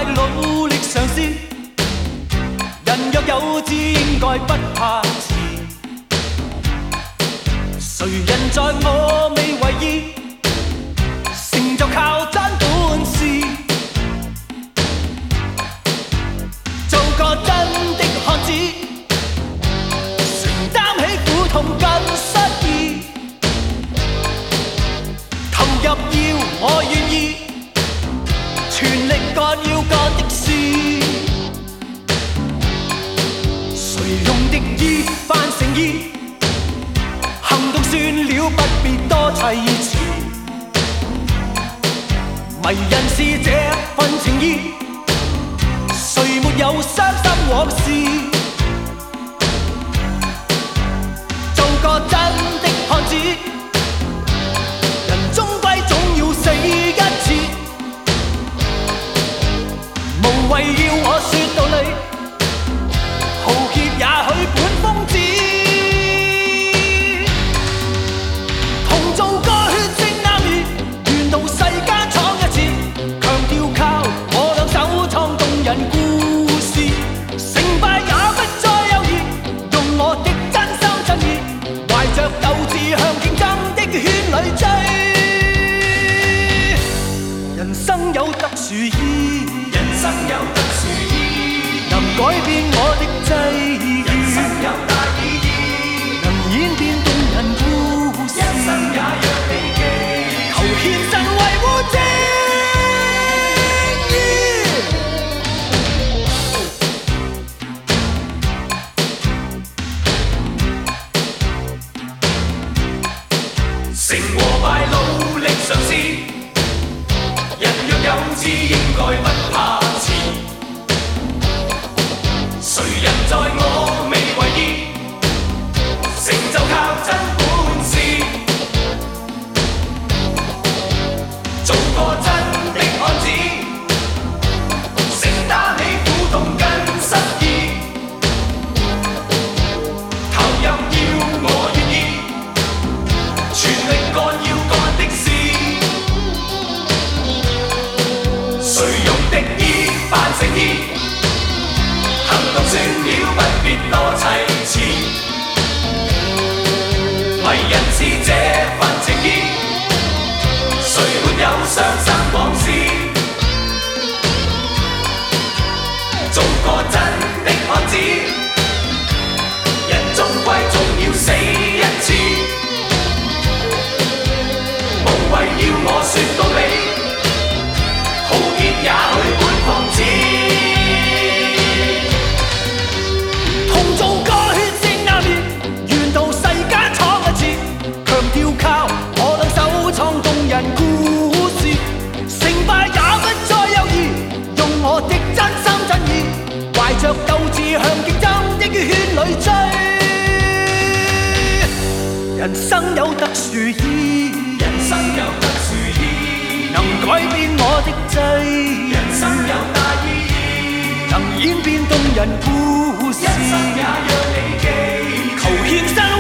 快努力嘗試。人若有志，應該不怕遲。誰人在我未為意，成就靠真本事。做個真的漢子，承擔起苦痛跟失意。投入要我願意，全力幹要幹的事。誰用敵意扮誠意，行動算了，不必多砌詞。迷人是這份情意，誰沒有傷心往事？做個真的漢子，人終歸總要死一次。無謂要我說道理，豪傑也許本瘋子。同做個血腥啱意，願到世間闖一次，強調靠我兩手創動人故事。成敗也不再猶豫，用我的真心真意，懷着鬥志向競爭的圈裏追。人生有特殊意，人生有特殊意，能改變我的際遇。人生有大意義，能演變動人故事。一生也讓你記，求獻身維護正義。成和敗努力嘗試，人若有志，應該不怕遲。誰人在我未為意，成就靠真本事。做個真的漢子，承擔起苦痛跟失意。投入要我願意，全力幹要幹的事。誰用敵意扮誠意，行動算了，不必多砌詞。迷人是這份情意，誰沒有傷心往事？做個真的漢子，人終歸總要死一次。無謂要我說道理，豪傑也許本瘋子。同做個血腥啱面，願到世間闖一次，強調靠我兩手創動人故事。成敗也不再猶豫，用我的真心真意，懷着鬥志向競爭的圈裏追。人生有特殊意，人生有特殊意，能改變我的際遇。人生有大意義，能演變動人故事。一生也讓你記，求獻身